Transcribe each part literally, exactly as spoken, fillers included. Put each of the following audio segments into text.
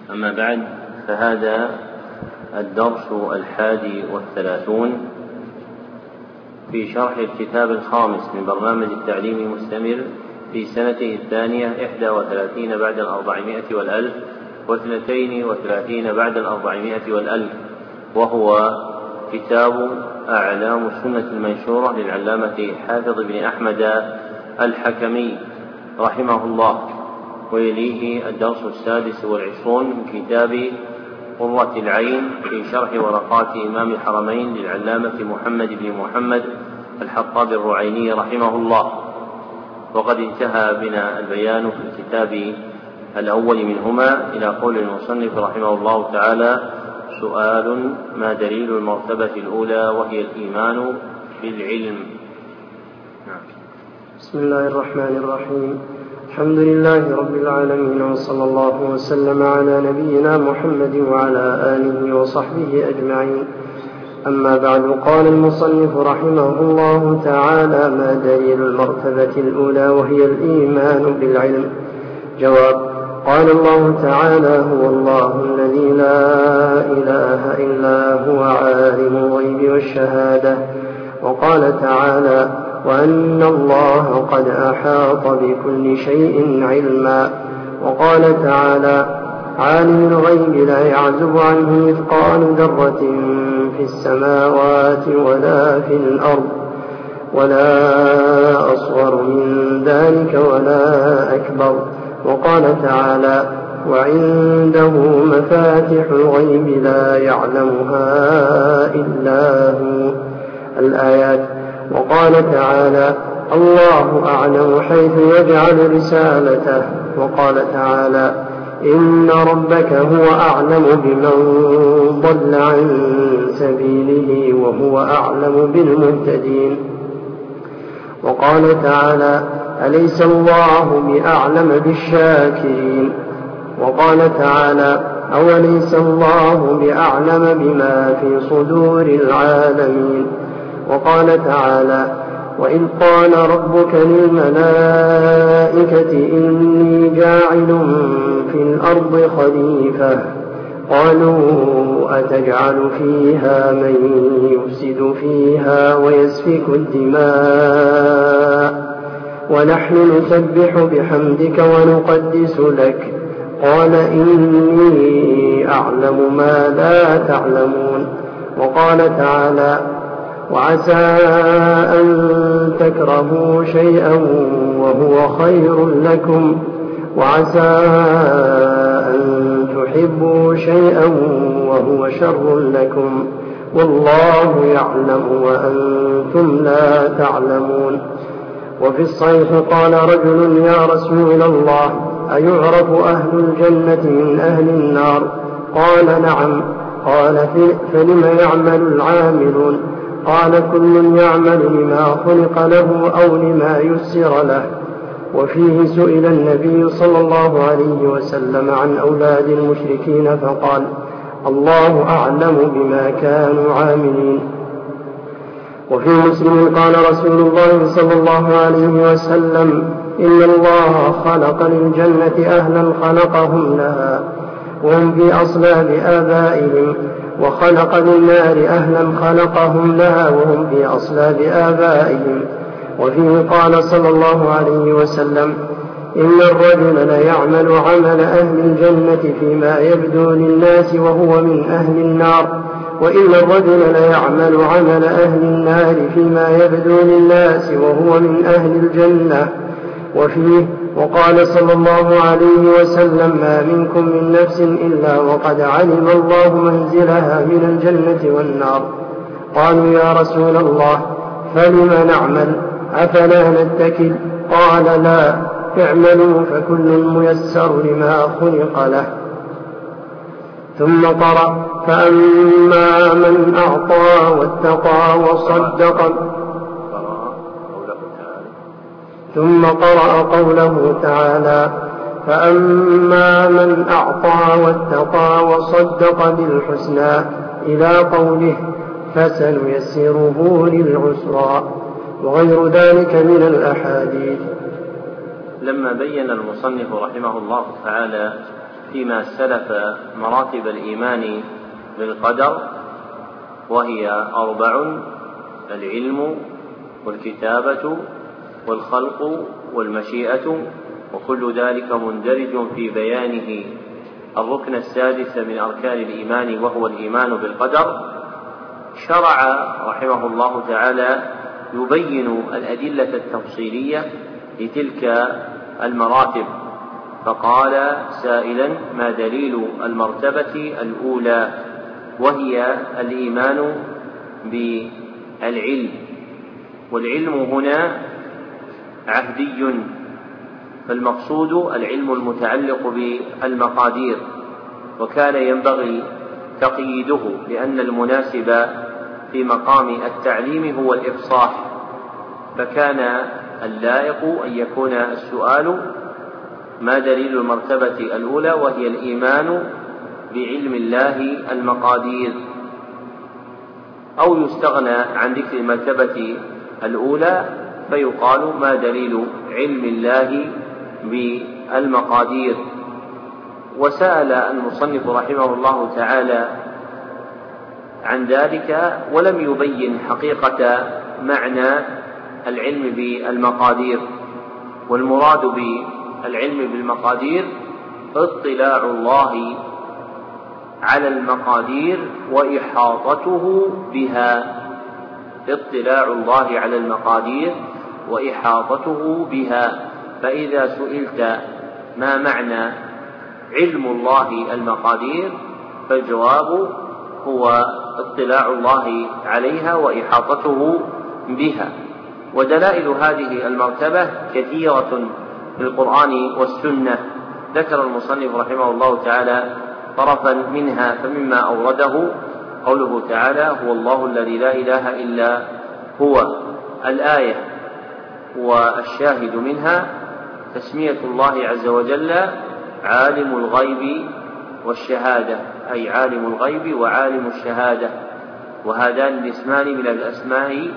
أما بعد، فهذا الدرس الحادي والثلاثون في شرح الكتاب الخامس من برنامج التعليم المستمر في سنته الثانية إحدى وثلاثين بعد الأربعمائة والألف واثنتين وثلاثين بعد الأربعمائة والألف، وهو كتاب أعلام السنة المنشورة للعلامة حافظ بن أحمد الحكمي رحمه الله. ويليه الدرس السادس والعشرون من كتاب قرة العين في شرح ورقات إمام الحرمين للعلامة محمد بن محمد الحطاب الرعيني رحمه الله. وقد انتهى بنا البيان في الكتاب الأول منهما إلى قول المصنف رحمه الله تعالى: سؤال: ما دليل المرتبة الأولى وهي الإيمان بالعلم؟ نعم. بسم الله الرحمن الرحيم. الحمد لله رب العالمين، وصلى الله وسلم على نبينا محمد وعلى آله وصحبه أجمعين. أما بعد، قال المصنف رحمه الله تعالى: ما دليل المرتبة الأولى وهي الإيمان بالعلم؟ جواب: قال الله تعالى: هو الله الذي لا إله إلا هو عالم الغيب والشهادة. وقال تعالى: وأن الله قد أحاط بكل شيء علما. وقال تعالى: عالم الغيب لا يعزب عنه مثقال ذرة في السماوات ولا في الأرض ولا أصغر من ذلك ولا أكبر. وقال تعالى: وعنده مفاتح الغيب لا يعلمها إلا هو. الآيات. وقال تعالى: الله أعلم حيث يجعل رسالته. وقال تعالى: إن ربك هو أعلم بمن ضل عن سبيله وهو أعلم بالمهتدين. وقال تعالى: أليس الله بأعلم بالشاكرين. وقال تعالى: أوليس الله بأعلم بما في صدور العالمين. وقال تعالى: وإذ قال ربك للملائكة إني جاعل في الأرض خليفة قالوا أتجعل فيها من يفسد فيها ويسفك الدماء ونحن نسبح بحمدك ونقدس لك قال إني أعلم ما لا تعلمون. وقال تعالى: وعسى أن تكرهوا شيئا وهو خير لكم وعسى أن تحبوا شيئا وهو شر لكم والله يعلم وأنتم لا تعلمون. وفي الصحيح قال رجل: يا رسول الله، أيعرف أهل الجنة من أهل النار؟ قال: نعم. قال: فلم يعمل العاملون؟ قال: كل يعمل لما خلق له أو لما يسر له. وفيه سئل النبي صلى الله عليه وسلم عن أولاد المشركين فقال: الله أعلم بما كانوا عاملين. وفي مسلم قال رسول الله صلى الله عليه وسلم: إن الله خلق للجنة أهلا خلقهم لها وهم في أصلاب آبائهم، وخلق للنار أهلا خلقهم لها وهم في أصلاب آبائهم. وفيه قال صلى الله عليه وسلم: إن الرجل ليعمل عمل أهل الجنة فيما يبدو للناس وهو من أهل النار، وإن الرجل ليعمل عمل أهل النار فيما يبدو للناس وهو من أهل الجنة. وفيه وقال صلى الله عليه وسلم: ما منكم من نفس إلا وقد علم الله منزلها من الجنة والنار. قالوا: يا رسول الله، فلم نعمل؟ أفلا نتكل؟ قال: لا، اعملوا فكل ميسر لما خلق له. ثم قرأ: فأما من أعطى واتقى وصدق. ثم قرأ قوله تعالى: فأما من أعطى واتقى وصدق بالحسنى إلى قوله: فسنيسره للعسرى، وغير ذلك من الأحاديث. لما بين المصنف رحمه الله تعالى فيما سلف مراتب الإيمان بالقدر، وهي أربع: العلم والكتابة والخلق والمشيئة، وكل ذلك مندرج في بيانه الركن السادس من أركان الإيمان وهو الإيمان بالقدر. شرع رحمه الله تعالى يبين الأدلة التفصيلية لتلك المراتب، فقال سائلا: ما دليل المرتبة الأولى؟ وهي الإيمان بالعلم. والعلم هنا عهدي، فالمقصود العلم المتعلق بالمقادير، وكان ينبغي تقييده لأن المناسب في مقام التعليم هو الإفصاح، فكان اللائق أن يكون السؤال: ما دليل المرتبة الأولى؟ وهي الإيمان بعلم الله المقادير. أو يستغنى عن ذكر المرتبة الأولى فيقال: ما دليل علم الله بالمقادير. وسأل المصنف رحمه الله تعالى عن ذلك ولم يبين حقيقة معنى العلم بالمقادير. والمراد بالعلم بالمقادير اطلاع الله على المقادير وإحاطته بها، اطلاع الله على المقادير وإحاطته بها. فإذا سئلت ما معنى علم الله المقادير فالجواب هو اطلاع الله عليها وإحاطته بها. ودلائل هذه المرتبة كثيرة في القرآن والسنة، ذكر المصنف رحمه الله تعالى طرفا منها، فمما أورده قوله تعالى: هو الله الذي لا إله إلا هو، الآية. والشاهد منها تسمية الله عز وجل عالم الغيب والشهادة، أي عالم الغيب وعالم الشهادة، وهذان الاسمان من الأسماء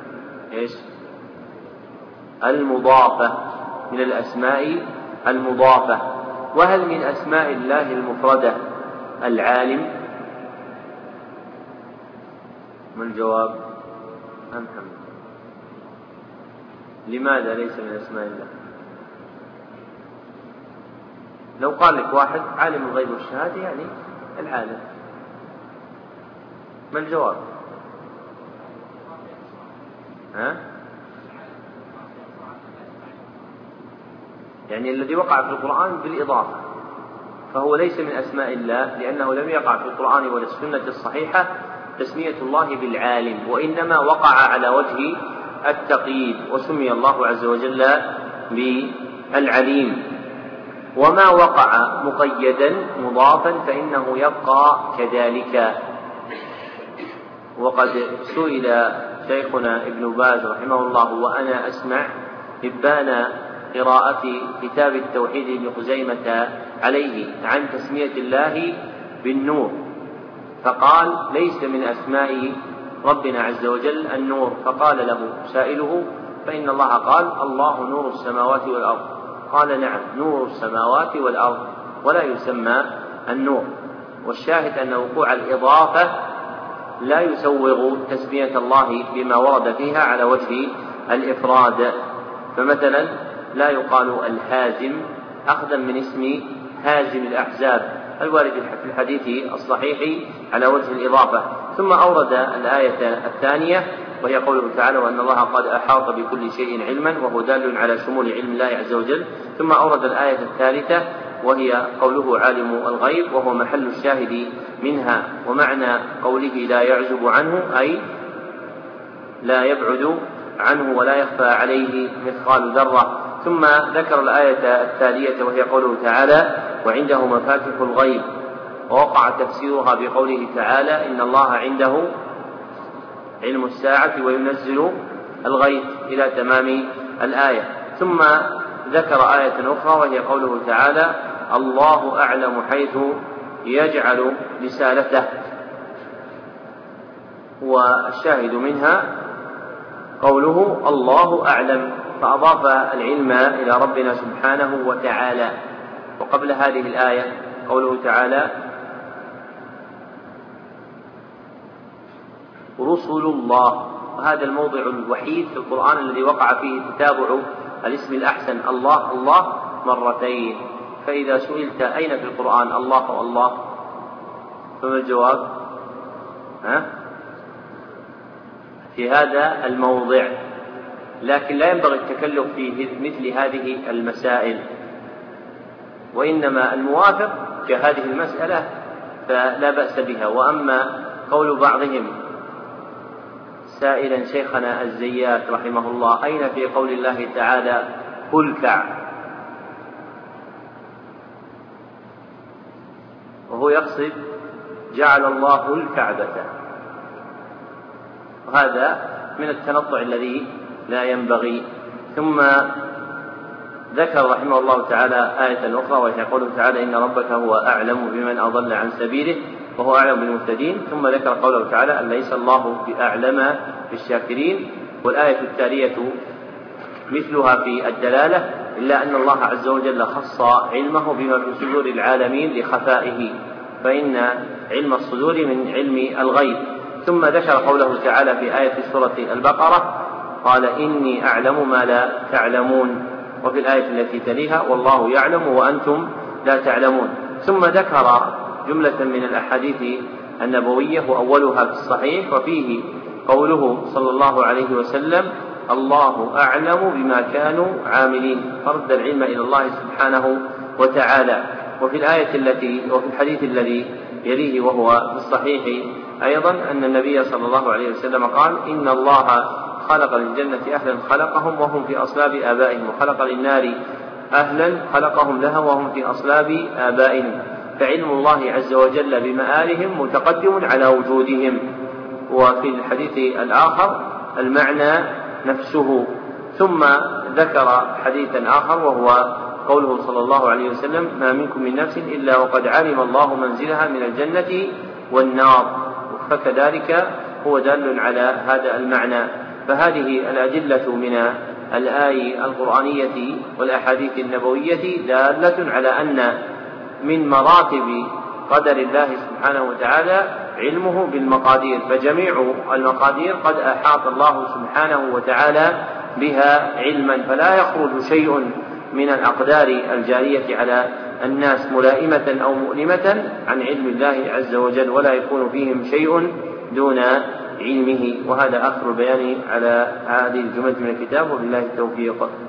المضافة، من الأسماء المضافة. وهل من أسماء الله المفردة العالم؟ ما الجواب؟ أم حمد؟ لماذا ليس من أسماء الله؟ لو قال لك واحد عالم الغيب والشهادة يعني العالم، ما الجواب؟ ها؟ يعني الذي وقع في القرآن بالإضافة فهو ليس من أسماء الله، لأنه لم يقع في القرآن ولا السنة الصحيحة تسمية الله بالعالم، وإنما وقع على وجه التقييد، وسمي الله عز وجل بالعليم. وما وقع مقيدا مضافا فإنه يبقى كذلك. وقد سئل شيخنا ابن باز رحمه الله وأنا أسمع إبان قراءة كتاب التوحيد ابن خزيمة عليه عن تسمية الله بالنور، فقال: ليس من أسماء ربنا عز وجل النور. فقال له سائله: فإن الله قال: الله نور السماوات والأرض. قال: نعم، نور السماوات والأرض، ولا يسمى النور. والشاهد أن وقوع الإضافة لا يسوغ تسمية الله بما ورد فيها على وجه الإفراد. فمثلا لا يقال الهازم أخذا من اسم هازم الأحزاب الوارد في الحديث الصحيح على وجه الإضافة. ثم أورد الآية الثانية وهي قوله تعالى: وأن الله قد أحاط بكل شيء علما، وهو دال على شمول علم الله عز وجل. ثم أورد الآية الثالثة وهي قوله عالم الغيب، وهو محل الشاهد منها. ومعنى قوله لا يعزب عنه أي لا يبعد عنه ولا يخفى عليه مثقال ذرة. ثم ذكر الآية التالية وهي قوله تعالى: وعنده مفاتح الغيب، ووقع تفسيرها بقوله تعالى: إن الله عنده علم الساعة وينزل الغيث إلى تمام الآية. ثم ذكر آية أخرى وهي قوله تعالى: الله أعلم حيث يجعل رسالته. والشاهد منها قوله الله أعلم، فأضاف العلم إلى ربنا سبحانه وتعالى. وقبل هذه الآية قوله تعالى رسل الله، وهذا الموضع الوحيد في القرآن الذي وقع فيه تتابع الاسم الأحسن الله الله مرتين. فإذا سئلت أين في القرآن الله والله فما الجواب؟ ها؟ في هذا الموضع. لكن لا ينبغي التكلف في مثل هذه المسائل، وإنما الموافق كهذه المسألة فلا بأس بها. وأما قول بعضهم سائلا شيخنا الزيات رحمه الله أين في قول الله تعالى هلكع، وهو يقصد جعل الله الكعبة، وهذا من التنطع الذي لا ينبغي. ثم ذكر رحمه الله تعالى آية أخرى وهي قوله تعالى إن ربك هو أعلم بمن أضل عن سبيله وهو أعلم بالمهتدين. ثم ذكر قوله تعالى أن ليس الله بأعلم بالشاكرين، والآية التالية مثلها في الدلالة، إلا أن الله عز وجل خص علمه بما في صدور العالمين لخفائه، فإن علم الصدور من علم الغيب. ثم ذكر قوله تعالى في آية سورة البقرة قال إني أعلم ما لا تعلمون، وفي الآية التي تليها والله يعلم وأنتم لا تعلمون. ثم ذكر جملة من الأحاديث النبوية وأولها في الصحيح وفيه قوله صلى الله عليه وسلم الله أعلم بما كانوا عاملين، فرد العلم إلى الله سبحانه وتعالى. وفي الآية التي وفي الحديث الذي يليه وهو في الصحيح أيضا أن النبي صلى الله عليه وسلم قال إن الله خلق للجنة أهلا خلقهم وهم في أصلاب آبائهم، وخلق للنار أهلا خلقهم لها وهم في أصلاب آبائهم، فعلم الله عز وجل بمآلهم متقدم على وجودهم. وفي الحديث الآخر المعنى نفسه. ثم ذكر حديثا آخر وهو قوله صلى الله عليه وسلم ما منكم من نفس إلا وقد علم الله منزلها من الجنة والنار، فكذلك هو دال على هذا المعنى. فهذه الأدلة من الآية القرآنية والأحاديث النبوية دالة على أن من مراتب قدر الله سبحانه وتعالى علمه بالمقادير، فجميع المقادير قد أحاط الله سبحانه وتعالى بها علما، فلا يخرج شيء من الأقدار الجارية على الناس ملائمة أو مؤلمة عن علم الله عز وجل، ولا يكون فيهم شيء دون علمه. وهذا آخر البيان على هذه الجملة من الكتاب، وبالله التوفيق.